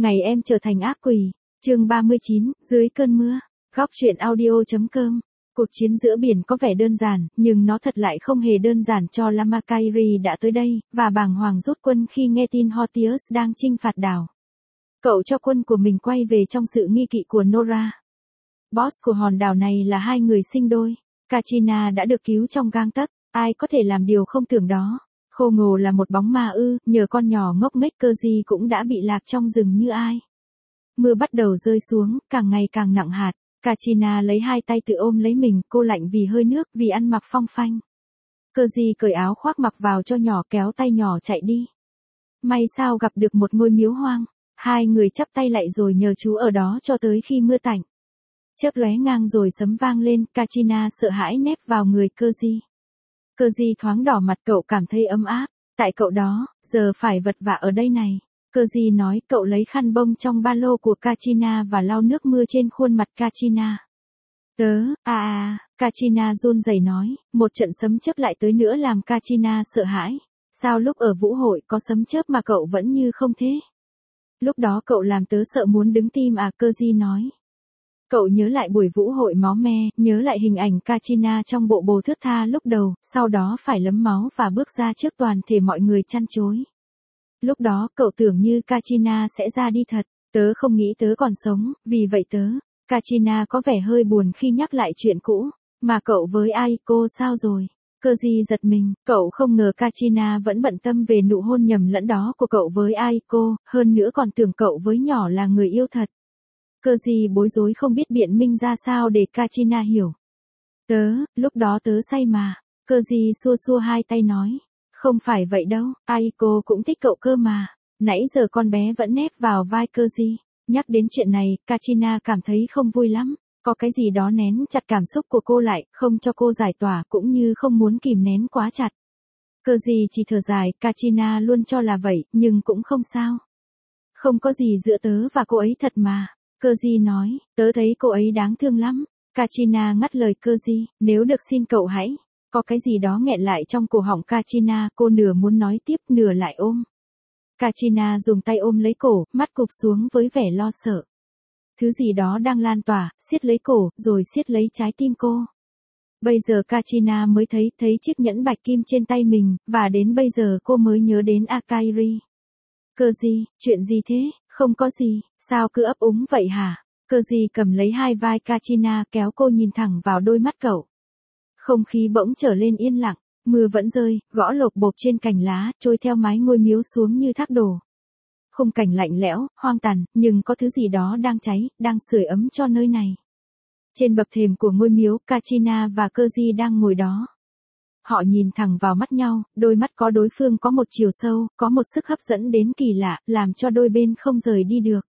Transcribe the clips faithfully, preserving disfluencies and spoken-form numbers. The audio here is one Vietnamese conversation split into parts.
Ngày em trở thành ác quỷ. Chương ba mươi chín, dưới cơn mưa. Góc truyện audio chấm com. Cuộc chiến giữa biển có vẻ đơn giản, nhưng nó thật lại không hề đơn giản cho Lama Kairi đã tới đây, và bàng hoàng rút quân khi nghe tin Hortius đang chinh phạt đảo. Cậu cho quân của mình quay về trong sự nghi kỵ của Nora. Boss của hòn đảo này là hai người sinh đôi. Kachina đã được cứu trong gang tấc, ai có thể làm điều không tưởng đó. Khô ngồ là một bóng ma ư, nhờ con nhỏ ngốc nghếch Keji cũng đã bị lạc trong rừng như ai. Mưa bắt đầu rơi xuống, càng ngày càng nặng hạt. Kachina lấy hai tay tự ôm lấy mình, cô lạnh vì hơi nước, vì ăn mặc phong phanh. Keji cởi áo khoác mặc vào cho nhỏ, kéo tay nhỏ chạy đi. May sao gặp được một ngôi miếu hoang. Hai người chắp tay lại rồi nhờ chú ở đó cho tới khi mưa tạnh. Chớp lóe ngang rồi sấm vang lên, Kachina sợ hãi nép vào người Keji. Keji thoáng đỏ mặt, cậu cảm thấy ấm áp. Tại cậu đó, giờ phải vật vã ở đây này. Keji nói, cậu lấy khăn bông trong ba lô của Kachina và lau nước mưa trên khuôn mặt Kachina. Tớ, à à, Kachina run rẩy nói, một trận sấm chớp lại tới nữa làm Kachina sợ hãi. Sao lúc ở vũ hội có sấm chớp mà cậu vẫn như không thế? Lúc đó cậu làm tớ sợ muốn đứng tim à, Keji nói. Cậu nhớ lại buổi vũ hội máu me, nhớ lại hình ảnh Kachina trong bộ bồ thướt tha lúc đầu, sau đó phải lấm máu và bước ra trước toàn thể mọi người chăn chối. Lúc đó cậu tưởng như Kachina sẽ ra đi thật, tớ không nghĩ tớ còn sống, vì vậy tớ, Kachina có vẻ hơi buồn khi nhắc lại chuyện cũ, mà cậu với Aiko sao rồi? Keji giật mình, cậu không ngờ Kachina vẫn bận tâm về nụ hôn nhầm lẫn đó của cậu với Aiko, hơn nữa còn tưởng cậu với nhỏ là người yêu thật. Keji bối rối không biết biện minh ra sao để Kachina hiểu. Tớ, lúc đó tớ say mà. Keji xua xua hai tay nói. Không phải vậy đâu, Aiko cũng thích cậu cơ mà. Nãy giờ con bé vẫn nép vào vai Keji. Nhắc đến chuyện này, Kachina cảm thấy không vui lắm. Có cái gì đó nén chặt cảm xúc của cô lại, không cho cô giải tỏa cũng như không muốn kìm nén quá chặt. Keji chỉ thở dài, Kachina luôn cho là vậy, nhưng cũng không sao. Không có gì giữa tớ và cô ấy thật mà. Keji nói, tớ thấy cô ấy đáng thương lắm. Kachina ngắt lời Keji, nếu được xin cậu hãy. Có cái gì đó nghẹn lại trong cổ họng Kachina, cô nửa muốn nói tiếp nửa lại ôm. Kachina dùng tay ôm lấy cổ, mắt cụp xuống với vẻ lo sợ. Thứ gì đó đang lan tỏa, siết lấy cổ, rồi siết lấy trái tim cô. Bây giờ Kachina mới thấy, thấy chiếc nhẫn bạch kim trên tay mình, và đến bây giờ cô mới nhớ đến Akairi. Keji, chuyện gì thế? Không có gì, sao cứ ấp úng vậy hả? Keji cầm lấy hai vai Kachina kéo cô nhìn thẳng vào đôi mắt cậu. Không khí bỗng trở lên yên lặng, mưa vẫn rơi, gõ lộp bộp trên cành lá, trôi theo mái ngôi miếu xuống như thác đổ. Khung cảnh lạnh lẽo, hoang tàn, nhưng có thứ gì đó đang cháy, đang sưởi ấm cho nơi này. Trên bậc thềm của ngôi miếu, Kachina và Keji đang ngồi đó. Họ nhìn thẳng vào mắt nhau, đôi mắt có đối phương có một chiều sâu, có một sức hấp dẫn đến kỳ lạ, làm cho đôi bên không rời đi được.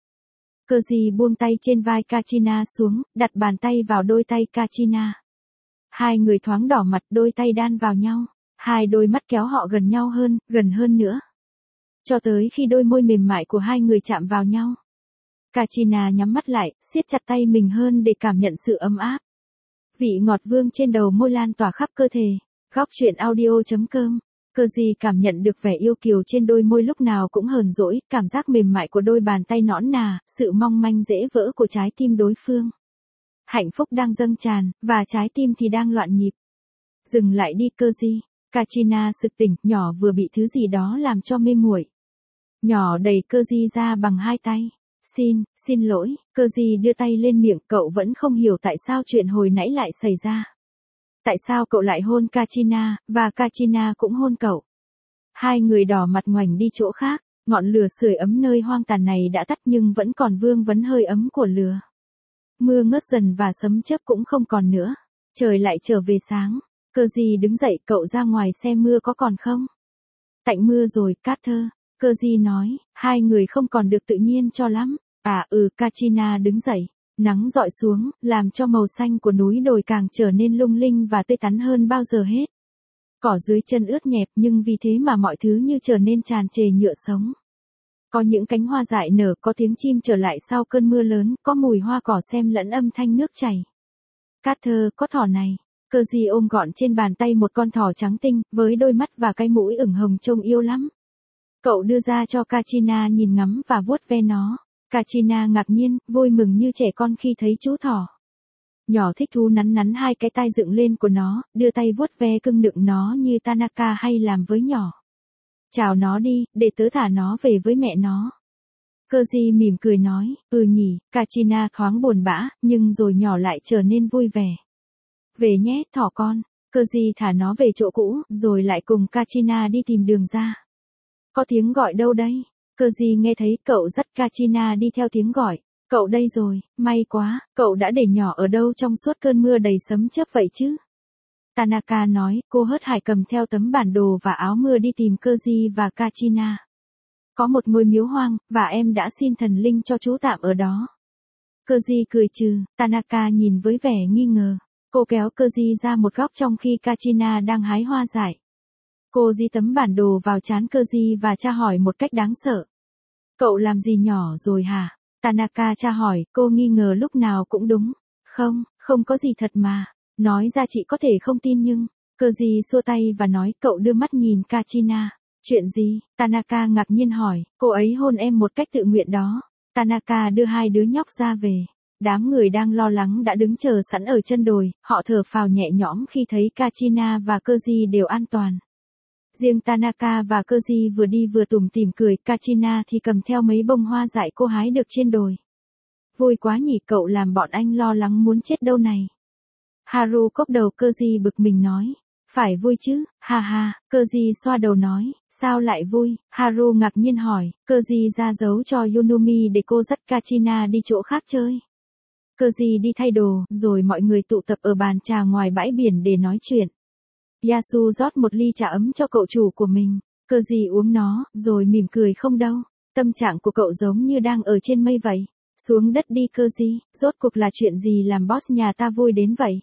Keji buông tay trên vai Kachina xuống, đặt bàn tay vào đôi tay Kachina. Hai người thoáng đỏ mặt, đôi tay đan vào nhau. Hai đôi mắt kéo họ gần nhau hơn, gần hơn nữa. Cho tới khi đôi môi mềm mại của hai người chạm vào nhau. Kachina nhắm mắt lại, siết chặt tay mình hơn để cảm nhận sự ấm áp. Vị ngọt vương trên đầu môi lan tỏa khắp cơ thể. Góc truyện audio chấm com. Keji cảm nhận được vẻ yêu kiều trên đôi môi lúc nào cũng hờn dỗi, cảm giác mềm mại của đôi bàn tay nõn nà, sự mong manh dễ vỡ của trái tim đối phương. Hạnh phúc đang dâng tràn, và trái tim thì đang loạn nhịp. Dừng lại đi Keji. Kachina sực tỉnh, nhỏ vừa bị thứ gì đó làm cho mê muội. Nhỏ đẩy Keji ra bằng hai tay. Xin, xin lỗi, Keji đưa tay lên miệng, cậu vẫn không hiểu tại sao chuyện hồi nãy lại xảy ra. Tại sao cậu lại hôn Kachina, và Kachina cũng hôn cậu. Hai người đỏ mặt ngoảnh đi chỗ khác, ngọn lửa sưởi ấm nơi hoang tàn này đã tắt nhưng vẫn còn vương vấn hơi ấm của lửa. Mưa ngớt dần và sấm chớp cũng không còn nữa. Trời lại trở về sáng. Keji đứng dậy, cậu ra ngoài xem mưa có còn không? Tạnh mưa rồi, Carter. Keji nói, hai người không còn được tự nhiên cho lắm. À ừ, Kachina đứng dậy. Nắng dọi xuống, làm cho màu xanh của núi đồi càng trở nên lung linh và tươi tắn hơn bao giờ hết. Cỏ dưới chân ướt nhẹp nhưng vì thế mà mọi thứ như trở nên tràn trề nhựa sống. Có những cánh hoa dại nở, có tiếng chim trở lại sau cơn mưa lớn, có mùi hoa cỏ xem lẫn âm thanh nước chảy. Carter, có thỏ này. Keji ôm gọn trên bàn tay một con thỏ trắng tinh, với đôi mắt và cái mũi ửng hồng trông yêu lắm. Cậu đưa ra cho Kachina nhìn ngắm và vuốt ve nó. Kachina ngạc nhiên, vui mừng như trẻ con khi thấy chú thỏ. Nhỏ thích thú nắn nắn hai cái tai dựng lên của nó, đưa tay vuốt ve cưng nựng nó như Tanaka hay làm với nhỏ. Chào nó đi, để tớ thả nó về với mẹ nó. Koji mỉm cười nói, ừ nhỉ. Kachina thoáng buồn bã, nhưng rồi nhỏ lại trở nên vui vẻ. Về nhé, thỏ con. Koji thả nó về chỗ cũ, rồi lại cùng Kachina đi tìm đường ra. Có tiếng gọi đâu đây? Koji nghe thấy, cậu dắt Kachina đi theo tiếng gọi. Cậu đây rồi, may quá, cậu đã để nhỏ ở đâu trong suốt cơn mưa đầy sấm chớp vậy chứ? Tanaka nói, cô hớt hải cầm theo tấm bản đồ và áo mưa đi tìm Koji và Kachina. Có một ngôi miếu hoang, và em đã xin thần linh cho chú tạm ở đó. Koji cười trừ, Tanaka nhìn với vẻ nghi ngờ. Cô kéo Koji ra một góc trong khi Kachina đang hái hoa dại. Cô dí tấm bản đồ vào trán Koji và tra hỏi một cách đáng sợ. Cậu làm gì nhỏ rồi hả? Tanaka tra hỏi, cô nghi ngờ lúc nào cũng đúng. Không, không có gì thật mà. Nói ra chị có thể không tin nhưng... Koji xua tay và nói, cậu đưa mắt nhìn Kachina. Chuyện gì? Tanaka ngạc nhiên hỏi, cô ấy hôn em một cách tự nguyện đó. Tanaka đưa hai đứa nhóc ra về. Đám người đang lo lắng đã đứng chờ sẵn ở chân đồi, họ thở phào nhẹ nhõm khi thấy Kachina và Koji đều an toàn. Riêng Tanaka và Koji vừa đi vừa tủm tỉm cười, Kachina thì cầm theo mấy bông hoa dại cô hái được trên đồi. Vui quá nhỉ, cậu làm bọn anh lo lắng muốn chết đâu này. Haru cốc đầu Koji bực mình nói. Phải vui chứ, ha ha, Koji xoa đầu nói, sao lại vui? Haru ngạc nhiên hỏi, Koji ra dấu cho Yunumi để cô dắt Kachina đi chỗ khác chơi. Koji đi thay đồ, rồi mọi người tụ tập ở bàn trà ngoài bãi biển để nói chuyện. Yasu rót một ly trà ấm cho cậu chủ của mình. Koji uống nó, rồi mỉm cười không đâu. Tâm trạng của cậu giống như đang ở trên mây vậy. Xuống đất đi Koji, rốt cuộc là chuyện gì làm boss nhà ta vui đến vậy?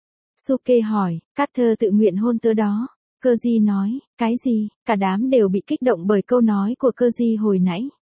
Suke hỏi, Carter tự nguyện hôn tớ đó. Koji nói, cái gì? Cả đám đều bị kích động bởi câu nói của Koji hồi nãy.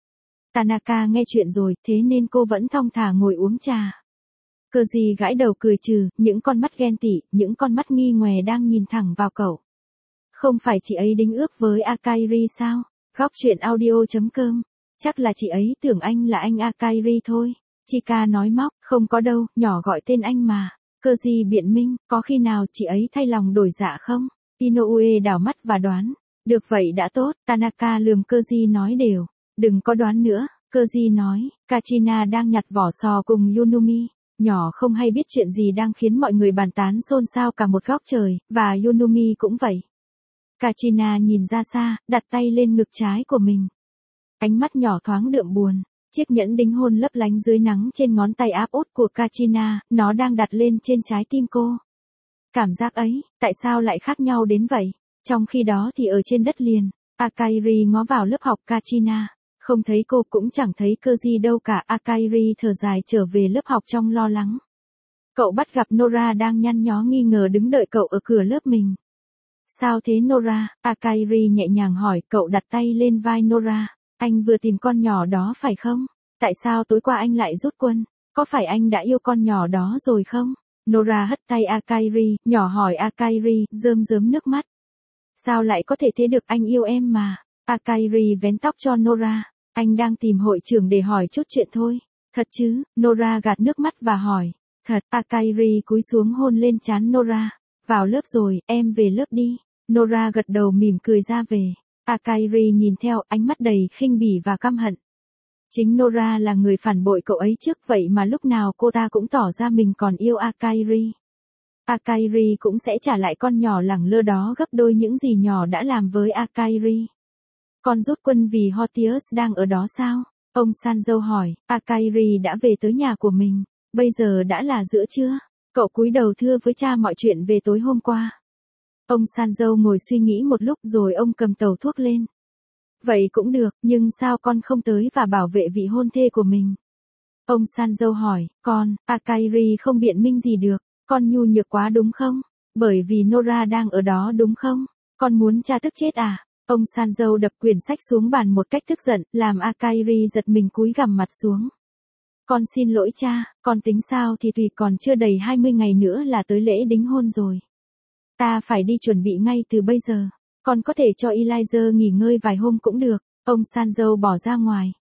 Tanaka nghe chuyện rồi, thế nên cô vẫn thong thả ngồi uống trà. Koji gãi đầu cười trừ, những con mắt ghen tị, những con mắt nghi ngòe đang nhìn thẳng vào cậu. Không phải chị ấy đính ước với Akairi sao? Góc truyện audio chấm com. Chắc là chị ấy tưởng anh là anh Akairi thôi. Chika nói móc, không có đâu, nhỏ gọi tên anh mà. Koji biện minh, có khi nào chị ấy thay lòng đổi dạ không? Inoue đảo mắt và đoán. Được vậy đã tốt, Tanaka lườm Koji nói đều. Đừng có đoán nữa, Koji nói, Kachina đang nhặt vỏ sò cùng Yunumi. Nhỏ không hay biết chuyện gì đang khiến mọi người bàn tán xôn xao cả một góc trời, và Yunumi cũng vậy. Kachina nhìn ra xa, đặt tay lên ngực trái của mình. Ánh mắt nhỏ thoáng đượm buồn. Chiếc nhẫn đính hôn lấp lánh dưới nắng trên ngón tay áp út của Kachina, nó đang đặt lên trên trái tim cô. Cảm giác ấy, tại sao lại khác nhau đến vậy? Trong khi đó thì ở trên đất liền, Akairi ngó vào lớp học Kachina. Không thấy cô cũng chẳng thấy Koji đâu cả. Akairi thở dài trở về lớp học trong lo lắng. Cậu bắt gặp Nora đang nhăn nhó nghi ngờ đứng đợi cậu ở cửa lớp mình. Sao thế Nora? Akairi nhẹ nhàng hỏi, cậu đặt tay lên vai Nora. Anh vừa tìm con nhỏ đó phải không? Tại sao tối qua anh lại rút quân? Có phải anh đã yêu con nhỏ đó rồi không? Nora hất tay Akairi, nhỏ hỏi Akairi, rơm rớm nước mắt. Sao lại có thể thế được, anh yêu em mà. Akairi vén tóc cho Nora. Anh đang tìm hội trưởng để hỏi chút chuyện thôi. Thật chứ? Nora gạt nước mắt và hỏi. Thật. Akairi cúi xuống hôn lên trán Nora. Vào lớp rồi, em về lớp đi. Nora gật đầu mỉm cười ra về. Akairi nhìn theo, ánh mắt đầy khinh bỉ và căm hận. Chính Nora là người phản bội cậu ấy trước, vậy mà lúc nào cô ta cũng tỏ ra mình còn yêu Akairi. Akairi cũng sẽ trả lại con nhỏ lẳng lơ đó gấp đôi những gì nhỏ đã làm với Akairi. Con rút quân vì Hortius đang ở đó sao? Ông Sanzo hỏi. Akairi đã về tới nhà của mình. Bây giờ đã là giữa trưa. Cậu cúi đầu thưa với cha mọi chuyện về tối hôm qua. Ông Sanzo ngồi suy nghĩ một lúc rồi ông cầm tàu thuốc lên. Vậy cũng được, nhưng sao con không tới và bảo vệ vị hôn thê của mình? Ông Sanzo hỏi, con, Akairi không biện minh gì được, con nhu nhược quá đúng không? Bởi vì Nora đang ở đó đúng không? Con muốn cha tức chết à? Ông Sanzo đập quyển sách xuống bàn một cách tức giận, làm Akairi giật mình cúi gằm mặt xuống. Con xin lỗi cha, con tính sao thì tùy, còn chưa đầy hai mươi ngày nữa là tới lễ đính hôn rồi. Ta phải đi chuẩn bị ngay từ bây giờ. Con có thể cho Elijah nghỉ ngơi vài hôm cũng được. Ông Sanzo bỏ ra ngoài.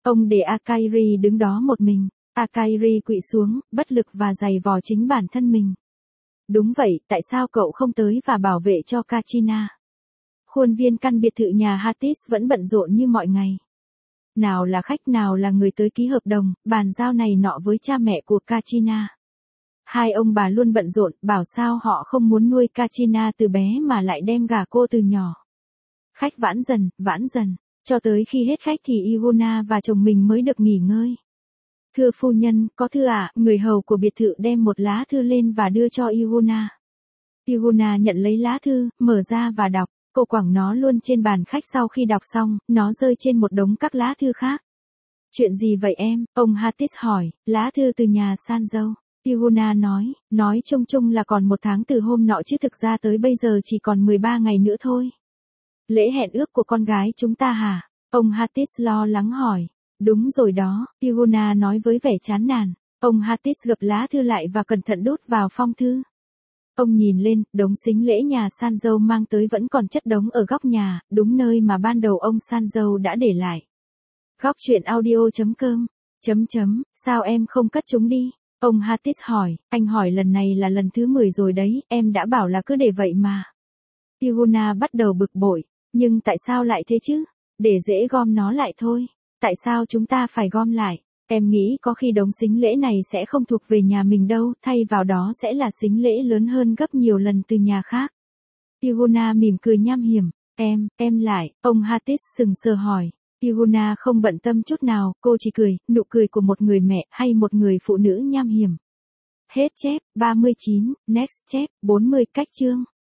Ông để Akairi đứng đó một mình. Akairi quỵ xuống, bất lực và giày vò chính bản thân mình. Đúng vậy, tại sao cậu không tới và bảo vệ cho Kachina? Khuôn viên căn biệt thự nhà Hatis vẫn bận rộn như mọi ngày. Nào là khách nào là người tới ký hợp đồng, bàn giao này nọ với cha mẹ của Kachina. Hai ông bà luôn bận rộn, bảo sao họ không muốn nuôi Kachina từ bé mà lại đem gả cô từ nhỏ. Khách vãn dần, vãn dần, cho tới khi hết khách thì Iguna và chồng mình mới được nghỉ ngơi. Thưa phu nhân, có thư ạ, à? Người hầu của biệt thự đem một lá thư lên và đưa cho Iguna. Iguna nhận lấy lá thư, mở ra và đọc. Cô quẳng nó luôn trên bàn khách sau khi đọc xong, nó rơi trên một đống các lá thư khác. Chuyện gì vậy em? Ông Hatis hỏi. Lá thư từ nhà Sanjo. Iguna nói, nói chung chung là còn một tháng từ hôm nọ chứ thực ra tới bây giờ chỉ còn mười ba ngày nữa thôi. Lễ hẹn ước của con gái chúng ta hả? Ông Hatis lo lắng hỏi. Đúng rồi đó, Iguna nói với vẻ chán nản. Ông Hatis gập lá thư lại và cẩn thận đút vào phong thư. Ông nhìn lên, đống sính lễ nhà Sanjo mang tới vẫn còn chất đống ở góc nhà, đúng nơi mà ban đầu ông Sanjo đã để lại. Góc chuyện audio chấm com, chấm chấm, sao em không cất chúng đi? Ông Hatis hỏi, anh hỏi lần này là lần thứ mười rồi đấy, em đã bảo là cứ để vậy mà. Iguna bắt đầu bực bội, nhưng tại sao lại thế chứ? Để dễ gom nó lại thôi. Tại sao chúng ta phải gom lại? Em nghĩ có khi đống sính lễ này sẽ không thuộc về nhà mình đâu, thay vào đó sẽ là sính lễ lớn hơn gấp nhiều lần từ nhà khác. Iguna mỉm cười nham hiểm. Em, em lại, ông Hatis sừng sờ hỏi. Iguna không bận tâm chút nào, cô chỉ cười, nụ cười của một người mẹ hay một người phụ nữ nham hiểm. Hết chép, ba mươi chín, next chép, bốn mươi cách chương.